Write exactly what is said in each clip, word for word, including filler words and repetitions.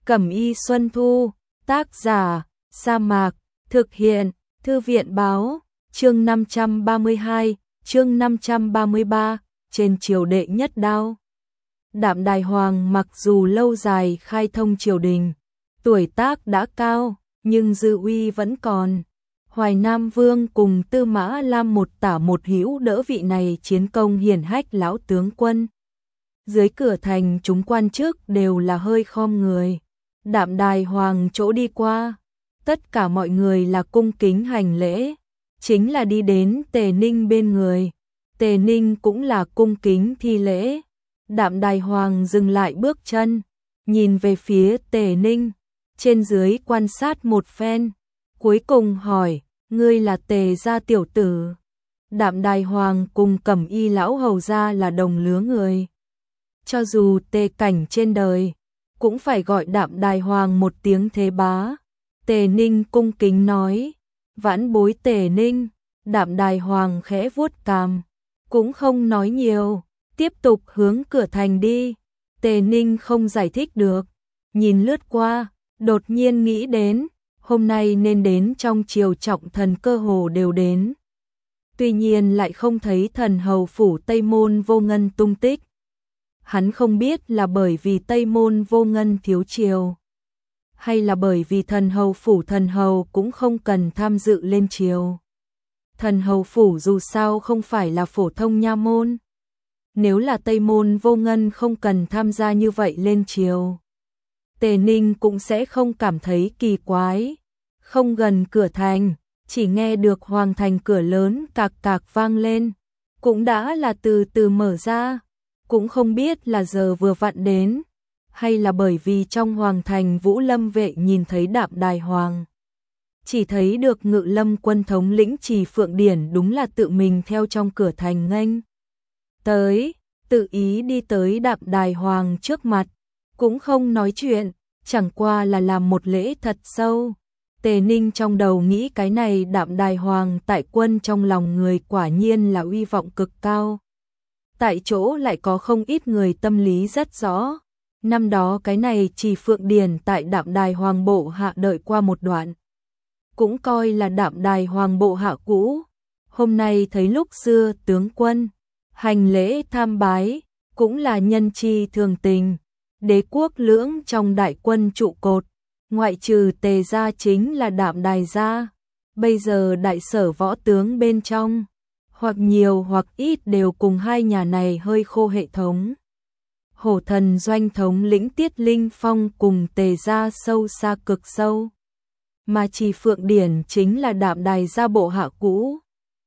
Cẩm y Xuân Thu, tác giả, Sa Mạc, thực hiện, Thư viện báo, chương năm trăm ba mươi hai, chương năm trăm ba mươi ba, trên triều đệ nhất đao. Đạm Đài Hoàng mặc dù lâu dài khai thông triều đình, tuổi tác đã cao, nhưng dư uy vẫn còn. Hoài Nam Vương cùng Tư Mã Lam một tả một hữu đỡ vị này chiến công hiển hách lão tướng quân. Dưới cửa thành chúng quan chức đều là hơi khom người. Đạm Đài Hoàng chỗ đi qua, tất cả mọi người là cung kính hành lễ, chính là đi đến Tề Ninh bên người. Tề Ninh cũng là cung kính thi lễ. Đạm Đài Hoàng dừng lại bước chân, nhìn về phía Tề Ninh, trên dưới quan sát một phen, cuối cùng hỏi, ngươi là Tề gia tiểu tử? Đạm Đài Hoàng cùng Cẩm y lão hầu gia là đồng lứa người. Cho dù Tề cảnh trên đời, cũng phải gọi Đạm Đài Hoàng một tiếng thế bá. Tề Ninh cung kính nói, vãn bối Tề Ninh. Đạm Đài Hoàng khẽ vuốt cằm, cũng không nói nhiều, tiếp tục hướng cửa thành đi. Tề Ninh không giải thích được, nhìn lướt qua, đột nhiên nghĩ đến, hôm nay nên đến trong triều trọng thần cơ hồ đều đến. Tuy nhiên lại không thấy thần hầu phủ Tây Môn Vô Ngân tung tích. Hắn không biết là bởi vì Tây Môn Vô Ngân thiếu triều, hay là bởi vì thần hầu phủ thần hầu cũng không cần tham dự lên triều. Thần hầu phủ dù sao không phải là phổ thông nha môn. Nếu là Tây Môn Vô Ngân không cần tham gia như vậy lên triều, Tề Ninh cũng sẽ không cảm thấy kỳ quái. Không gần cửa thành, chỉ nghe được hoàng thành cửa lớn cạc cạc vang lên, cũng đã là từ từ mở ra. Cũng không biết là giờ vừa vặn đến, hay là bởi vì trong hoàng thành Vũ Lâm vệ nhìn thấy Đạm Đài Hoàng. Chỉ thấy được Ngự Lâm quân thống lĩnh Trì Phượng Điển đúng là tự mình theo trong cửa thành nghênh tới, tự ý đi tới Đạm Đài Hoàng trước mặt, cũng không nói chuyện, chẳng qua là làm một lễ thật sâu. Tề Ninh trong đầu nghĩ cái này Đạm Đài Hoàng tại quân trong lòng người quả nhiên là uy vọng cực cao. Tại chỗ lại có không ít người tâm lý rất rõ. Năm đó cái này Trì Phượng Điển tại Đạm Đài Hoàng bộ hạ đợi qua một đoạn, cũng coi là Đạm Đài Hoàng bộ hạ cũ. Hôm nay thấy lúc xưa tướng quân hành lễ tham bái, cũng là nhân chi thường tình. Đế quốc lưỡng trong đại quân trụ cột, ngoại trừ Tề gia chính là Đạm Đài gia. Bây giờ đại sở võ tướng bên trong, hoặc nhiều hoặc ít đều cùng hai nhà này hơi khô hệ thống. Hổ thần doanh thống lĩnh Tiết Linh Phong cùng Tề gia sâu xa cực sâu, mà Trì Phượng Điển chính là Đạm Đài gia bộ hạ cũ.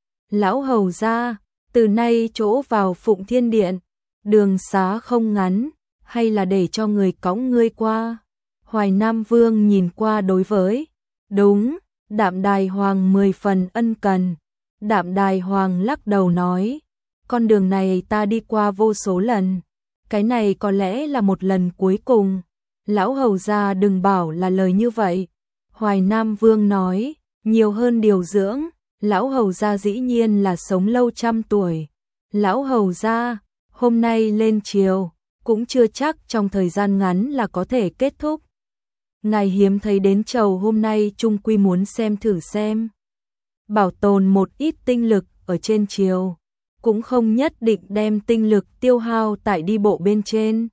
Lão hầu gia, từ nay chỗ vào Phụng Thiên Điện, đường xá không ngắn, hay là để cho người cõng ngươi qua? Hoài Nam Vương nhìn qua đối với, đúng, Đạm Đài Hoàng mười phần ân cần. Đạm Đài Hoàng lắc đầu nói, con đường này ta đi qua vô số lần, cái này có lẽ là một lần cuối cùng. Lão hầu gia đừng bảo là lời như vậy. Hoài Nam Vương nói, nhiều hơn điều dưỡng, lão hầu gia dĩ nhiên là sống lâu trăm tuổi. Lão hầu gia, hôm nay lên triều, cũng chưa chắc trong thời gian ngắn là có thể kết thúc. Ngài hiếm thấy đến chầu hôm nay chung quy muốn xem thử xem. Bảo tồn một ít tinh lực ở trên triều, cũng không nhất định đem tinh lực tiêu hao tại đi bộ bên trên.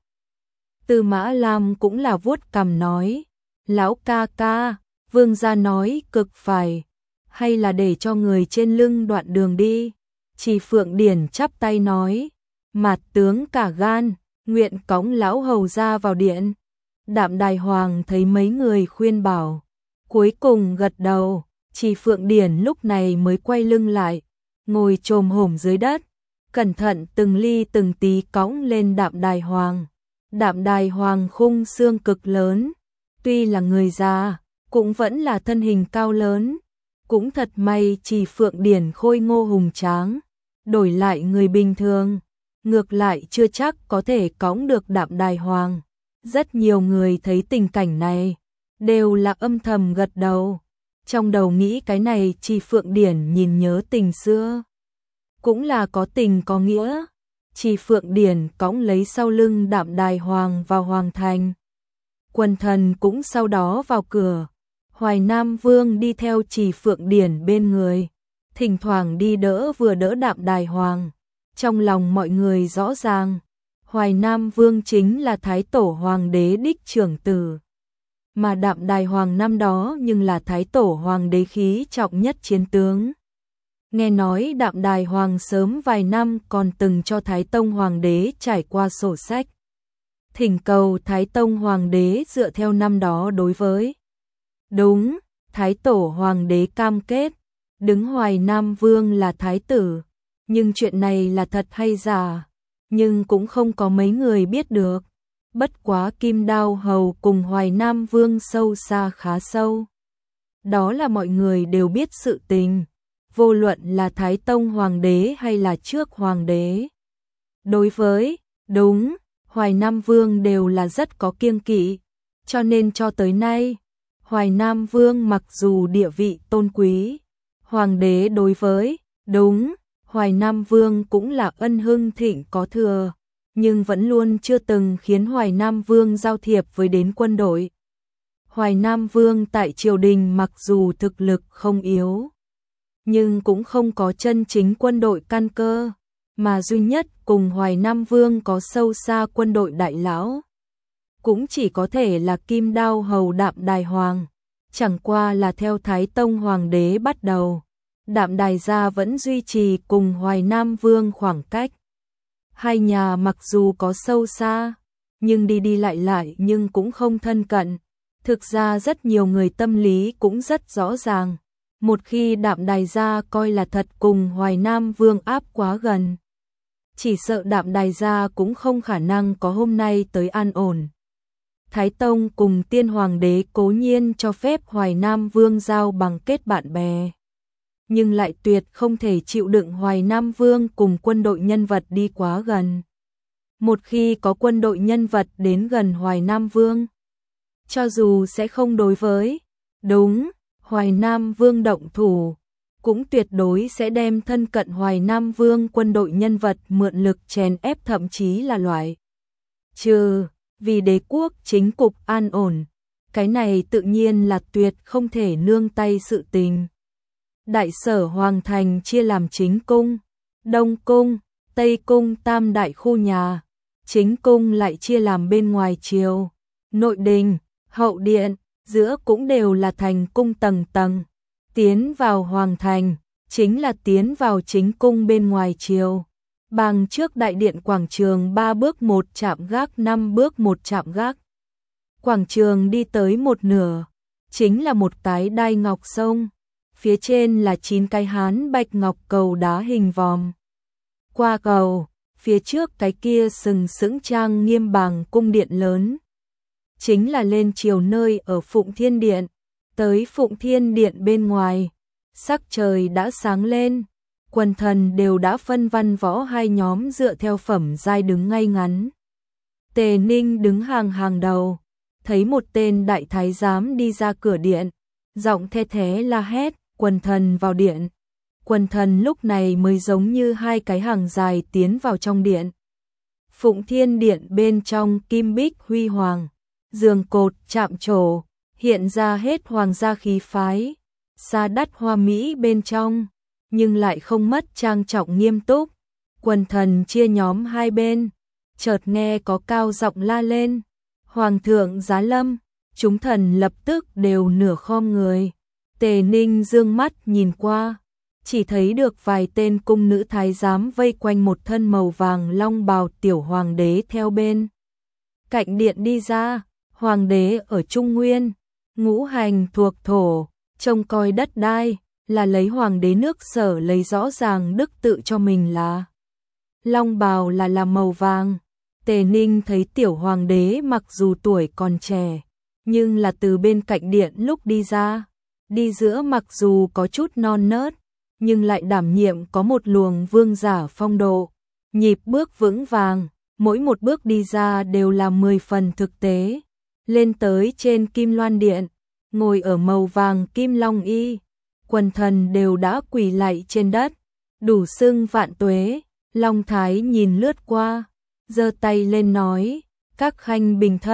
Tư Mã Lam cũng là vuốt cằm nói, lão ca ca, vương gia nói cực phải, hay là để cho người trên lưng đoạn đường đi. Trì Phượng Điển chắp tay nói, mặt tướng cả gan, nguyện cõng lão hầu gia vào điện. Đạm Đài Hoàng thấy mấy người khuyên bảo, cuối cùng gật đầu. Trì Phượng Điển lúc này mới quay lưng lại, ngồi chồm hổm dưới đất, cẩn thận từng ly từng tí cõng lên Đạm Đài Hoàng. Đạm Đài Hoàng khung xương cực lớn, tuy là người già, cũng vẫn là thân hình cao lớn. Cũng thật may Trì Phượng Điển khôi ngô hùng tráng, đổi lại người bình thường, ngược lại chưa chắc có thể cõng được Đạm Đài Hoàng. Rất nhiều người thấy tình cảnh này, đều là âm thầm gật đầu. Trong đầu nghĩ cái này Trì Phượng Điển nhìn nhớ tình xưa, cũng là có tình có nghĩa. Trì Phượng Điển cõng lấy sau lưng Đạm Đài Hoàng vào hoàng thành. quần thần cũng sau đó vào cửa. Hoài Nam Vương đi theo Trì Phượng Điển bên người, thỉnh thoảng đi đỡ vừa đỡ Đạm Đài Hoàng. Trong lòng mọi người rõ ràng, Hoài Nam Vương chính là Thái Tổ Hoàng đế đích trưởng tử. Mà Đạm Đài Hoàng năm đó nhưng là Thái Tổ Hoàng đế khí trọng nhất chiến tướng. Nghe nói Đạm Đài Hoàng sớm vài năm còn từng cho Thái Tông Hoàng đế trải qua sổ sách, thỉnh cầu Thái Tông Hoàng đế dựa theo năm đó đối với. Đúng, Thái Tổ Hoàng đế cam kết, đứng Hoài Nam Vương là Thái tử, nhưng chuyện này là thật hay giả, nhưng cũng không có mấy người biết được. Bất quá Kim Đao Hầu cùng Hoài Nam Vương sâu xa khá sâu. Đó là mọi người đều biết sự tình, vô luận là Thái Tông Hoàng đế hay là trước Hoàng đế. Đối với, đúng, Hoài Nam Vương đều là rất có kiêng kỵ, cho nên cho tới nay, Hoài Nam Vương mặc dù địa vị tôn quý, Hoàng đế đối với, đúng, Hoài Nam Vương cũng là ân hưng thịnh có thừa, nhưng vẫn luôn chưa từng khiến Hoài Nam Vương giao thiệp với đến quân đội. Hoài Nam Vương tại triều đình mặc dù thực lực không yếu, nhưng cũng không có chân chính quân đội căn cơ, mà duy nhất cùng Hoài Nam Vương có sâu xa quân đội đại lão, cũng chỉ có thể là Kim Đao Hầu Đạm Đài Hoàng, chẳng qua là theo Thái Tông Hoàng đế bắt đầu, Đạm Đài gia vẫn duy trì cùng Hoài Nam Vương khoảng cách. Hai nhà mặc dù có sâu xa, nhưng đi đi lại lại nhưng cũng không thân cận. Thực ra rất nhiều người tâm lý cũng rất rõ ràng, một khi Đạm Đài gia coi là thật cùng Hoài Nam Vương áp quá gần, chỉ sợ Đạm Đài gia cũng không khả năng có hôm nay tới an ổn. Thái Tông cùng Tiên Hoàng đế cố nhiên cho phép Hoài Nam Vương giao bằng kết bạn bè, nhưng lại tuyệt không thể chịu đựng Hoài Nam Vương cùng quân đội nhân vật đi quá gần. Một khi có quân đội nhân vật đến gần Hoài Nam Vương, cho dù sẽ không đối với, đúng, Hoài Nam Vương động thủ, cũng tuyệt đối sẽ đem thân cận Hoài Nam Vương quân đội nhân vật mượn lực chèn ép, thậm chí là loại trừ, vì đế quốc chính cục an ổn, cái này tự nhiên là tuyệt không thể nương tay sự tình. Đại sở Hoàng thành chia làm chính cung, Đông cung, Tây cung tam đại khu nhà, chính cung lại chia làm bên ngoài triều, nội đình, hậu điện, giữa cũng đều là thành cung tầng tầng. Tiến vào Hoàng thành, chính là tiến vào chính cung bên ngoài triều. Bằng trước đại điện quảng trường ba bước một chạm gác, năm bước một chạm gác. Quảng trường đi tới một nửa, chính là một cái đai ngọc sông, phía trên là chín cái hán bạch ngọc cầu đá hình vòm. Qua cầu, phía trước cái kia sừng sững trang nghiêm bằng cung điện lớn, chính là lên triều nơi ở Phụng Thiên Điện. Tới Phụng Thiên Điện bên ngoài, sắc trời đã sáng lên, quần thần đều đã phân văn võ hai nhóm dựa theo phẩm giai đứng ngay ngắn. Tề Ninh đứng hàng hàng đầu, thấy một tên đại thái giám đi ra cửa điện, giọng the thế la hét, quần thần vào điện. Quần thần lúc này mới giống như hai cái hàng dài tiến vào trong điện. Phụng Thiên Điện bên trong kim bích huy hoàng, giường cột chạm trổ, hiện ra hết hoàng gia khí phái, xa đắt hoa mỹ bên trong, nhưng lại không mất trang trọng nghiêm túc. Quần thần chia nhóm hai bên, chợt nghe có cao giọng la lên, Hoàng thượng giá lâm, chúng thần lập tức đều nửa khom người. Tề Ninh dương mắt nhìn qua, chỉ thấy được vài tên cung nữ thái giám vây quanh một thân màu vàng long bào tiểu hoàng đế theo bên cạnh điện đi ra. Hoàng đế ở Trung Nguyên, ngũ hành thuộc thổ, trông coi đất đai, là lấy hoàng đế nước Sở lấy rõ ràng đức tự cho mình là long bào là làm màu vàng. Tề Ninh thấy tiểu hoàng đế mặc dù tuổi còn trẻ, nhưng là từ bên cạnh điện lúc đi ra, đi giữa mặc dù có chút non nớt, nhưng lại đảm nhiệm có một luồng vương giả phong độ, nhịp bước vững vàng, mỗi một bước đi ra đều là mười phần thực tế. Lên tới trên Kim Loan Điện, ngồi ở màu vàng kim long y, quần thần đều đã quỳ lạy trên đất, đủ xưng vạn tuế. Long Thái nhìn lướt qua, giơ tay lên nói, các khanh bình thân,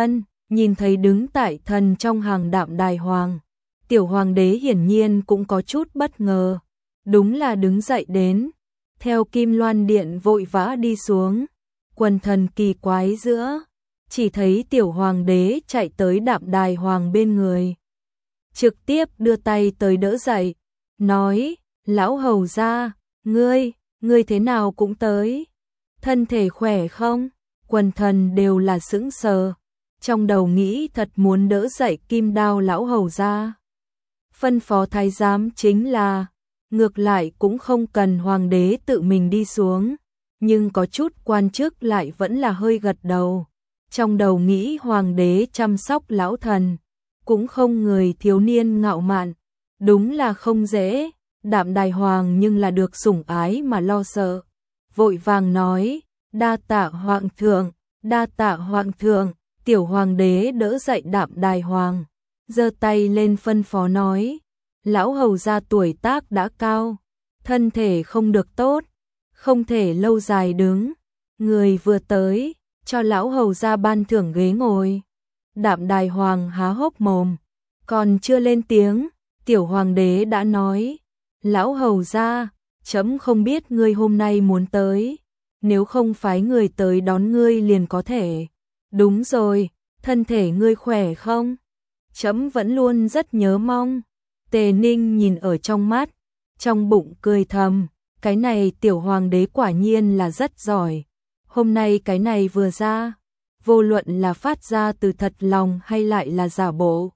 nhìn thấy đứng tại thần trong hàng Đạm Đài Hoàng. Tiểu hoàng đế hiển nhiên cũng có chút bất ngờ, đúng là đứng dậy đến, theo Kim Loan Điện vội vã đi xuống, quần thần kỳ quái giữa, chỉ thấy tiểu hoàng đế chạy tới Đạm Đài Hoàng bên người, trực tiếp đưa tay tới đỡ dậy, nói, lão hầu gia, ngươi, ngươi thế nào cũng tới, thân thể khỏe không? Quần thần đều là sững sờ, trong đầu nghĩ thật muốn đỡ dậy Kim Đao lão hầu gia. Phân phó thái giám chính là, ngược lại cũng không cần hoàng đế tự mình đi xuống, nhưng có chút quan chức lại vẫn là hơi gật đầu. Trong đầu nghĩ hoàng đế chăm sóc lão thần, cũng không người thiếu niên ngạo mạn, đúng là không dễ, Đạm Đài Hoàng nhưng là được sủng ái mà lo sợ. Vội vàng nói, đa tạ hoàng thượng, đa tạ hoàng thượng, tiểu hoàng đế đỡ dậy Đạm Đài Hoàng, giơ tay lên phân phó nói, lão hầu gia tuổi tác đã cao, thân thể không được tốt, không thể lâu dài đứng, người vừa tới, cho lão hầu gia ban thưởng ghế ngồi. Đạm Đài Hoàng há hốc mồm, còn chưa lên tiếng, tiểu hoàng đế đã nói, lão hầu gia, chấm không biết ngươi hôm nay muốn tới, nếu không phái người tới đón ngươi liền có thể. Đúng rồi, thân thể ngươi khỏe không? Chấm vẫn luôn rất nhớ mong. Tề Ninh nhìn ở trong mắt, trong bụng cười thầm, cái này tiểu hoàng đế quả nhiên là rất giỏi. Hôm nay cái này vừa ra, vô luận là phát ra từ thật lòng hay lại là giả bộ.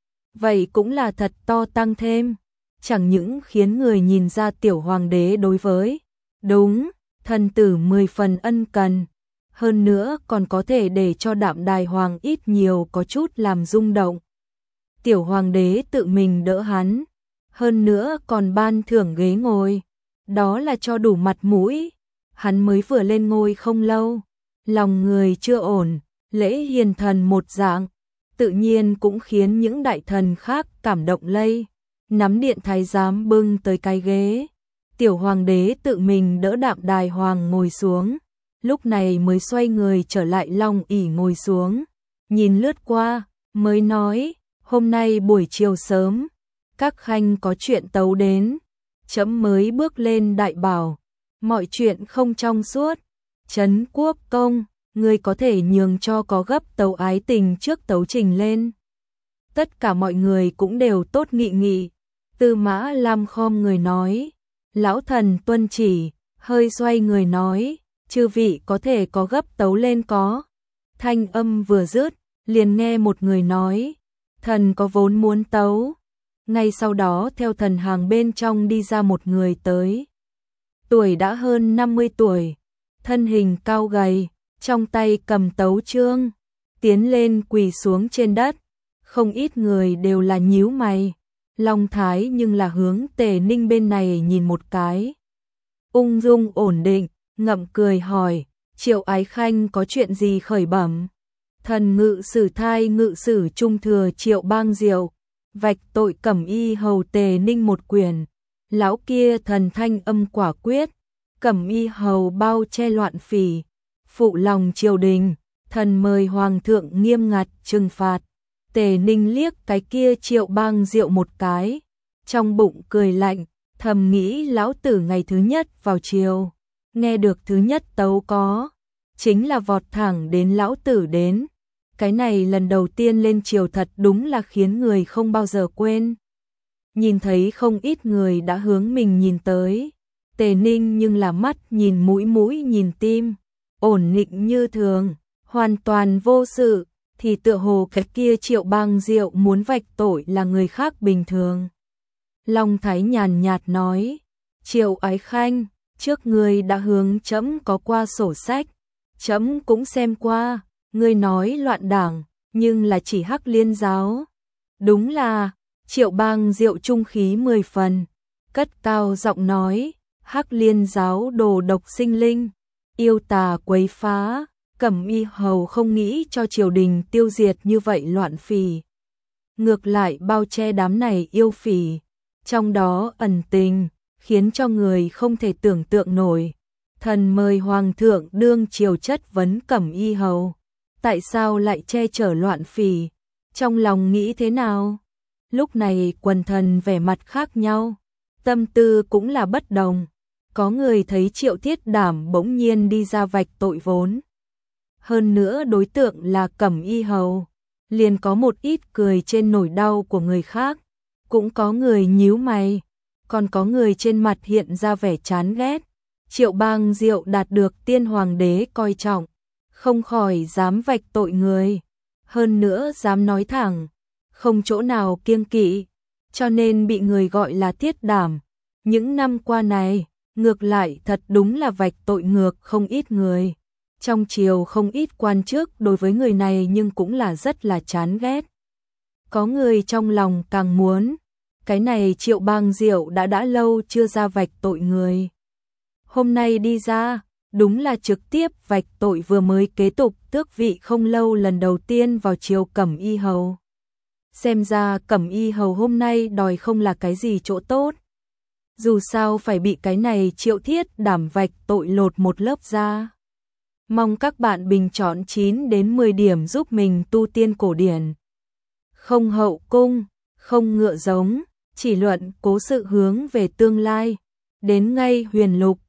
Vậy cũng là thật to tăng thêm, chẳng những khiến người nhìn ra tiểu hoàng đế đối với, đúng, thần tử mười phần ân cần, hơn nữa còn có thể để cho Đạm Đài Hoàng ít nhiều có chút làm rung động. Tiểu hoàng đế tự mình đỡ hắn, hơn nữa còn ban thưởng ghế ngồi, đó là cho đủ mặt mũi, hắn mới vừa lên ngôi không lâu, lòng người chưa ổn, lễ hiền thần một dạng, tự nhiên cũng khiến những đại thần khác cảm động lây, nắm điện thái giám bưng tới cái ghế, tiểu hoàng đế tự mình đỡ Đạm Đài Hoàng ngồi xuống, lúc này mới xoay người trở lại long ỷ ngồi xuống, nhìn lướt qua, mới nói, hôm nay buổi chiều sớm, các khanh có chuyện tấu đến, chấm mới bước lên đại bảo, mọi chuyện không trong suốt, Trấn Quốc công, ngươi có thể nhường cho có gấp tấu ái tình trước tấu trình lên. Tất cả mọi người cũng đều tốt nghị nghị, Tư Mã Lam khom người nói, lão thần tuân chỉ, hơi xoay người nói, chư vị có thể có gấp tấu lên có. Thanh âm vừa dứt, liền nghe một người nói, thần có vốn muốn tấu. Ngay sau đó theo thần hàng bên trong đi ra một người tới. Tuổi đã hơn năm mươi tuổi, thân hình cao gầy, trong tay cầm tấu chương, tiến lên quỳ xuống trên đất. Không ít người đều là nhíu mày, long thái nhưng là hướng Tề Ninh bên này nhìn một cái. Ung dung ổn định, ngậm cười hỏi, Triệu Ái Khanh có chuyện gì khởi bẩm? Thần ngự sử thai ngự sử trung thừa Triệu Bang Diệu, vạch tội Cẩm Y hầu Tề Ninh một quyền. Lão kia thần thanh âm quả quyết, Cẩm Y hầu bao che loạn phỉ, phụ lòng triều đình, thần mời hoàng thượng nghiêm ngặt trừng phạt. Tề Ninh liếc cái kia Triệu Bang Diệu một cái, trong bụng cười lạnh, thầm nghĩ lão tử ngày thứ nhất vào triều, nghe được thứ nhất tấu có, chính là vọt thẳng đến lão tử đến. Cái này lần đầu tiên lên triều thật đúng là khiến người không bao giờ quên. Nhìn thấy không ít người đã hướng mình nhìn tới, Tề Ninh nhưng là mắt nhìn mũi mũi nhìn tim, ổn định như thường, hoàn toàn vô sự, thì tựa hồ cái kia Triệu Bang Diệu muốn vạch tội là người khác bình thường. Long Thái nhàn nhạt nói, Triệu Ái Khanh, trước ngươi đã hướng chấm có qua sổ sách, chấm cũng xem qua, ngươi nói loạn đảng, nhưng là chỉ Hắc Liên giáo. Đúng là, Triệu Bang Diệu trung khí mười phần, cất cao giọng nói, Hắc Liên giáo đồ độc sinh linh, yêu tà quấy phá, Cẩm Y hầu không nghĩ cho triều đình tiêu diệt như vậy loạn phỉ. Ngược lại bao che đám này yêu phỉ, trong đó ẩn tình, khiến cho người không thể tưởng tượng nổi. Thần mời hoàng thượng đương triều chất vấn Cẩm Y hầu. tại sao lại che chở loạn phỉ, trong lòng nghĩ thế nào? Lúc này quần thần vẻ mặt khác nhau, tâm tư cũng là bất đồng. Có người thấy Triệu Thiết Đảm bỗng nhiên đi ra vạch tội vốn. Hơn nữa đối tượng là Cẩm Y Hầu, liền có một ít cười trên nỗi đau của người khác. Cũng có người nhíu mày, còn có người trên mặt hiện ra vẻ chán ghét. Triệu Bang Diệu đạt được tiên hoàng đế coi trọng, không khỏi dám vạch tội người. Hơn nữa dám nói thẳng, không chỗ nào kiêng kỵ, cho nên bị người gọi là Thiết Đảm. Những năm qua này, ngược lại thật đúng là vạch tội ngược không ít người. Trong triều không ít quan chức đối với người này nhưng cũng là rất là chán ghét. Có người trong lòng càng muốn, cái này Triệu Bang Diệu đã đã lâu chưa ra vạch tội người. Hôm nay đi ra, đúng là trực tiếp vạch tội vừa mới kế tục tước vị không lâu lần đầu tiên vào triều Cẩm Y Hầu. Xem ra Cẩm Y Hầu hôm nay đòi không là cái gì chỗ tốt. Dù sao phải bị cái này Triệu Thiết Đảm vạch tội lột một lớp da. Mong các bạn bình chọn chín đến mười điểm giúp mình tu tiên cổ điển. Không hậu cung, không ngựa giống, chỉ luận cố sự hướng về tương lai. Đến ngay huyền lục,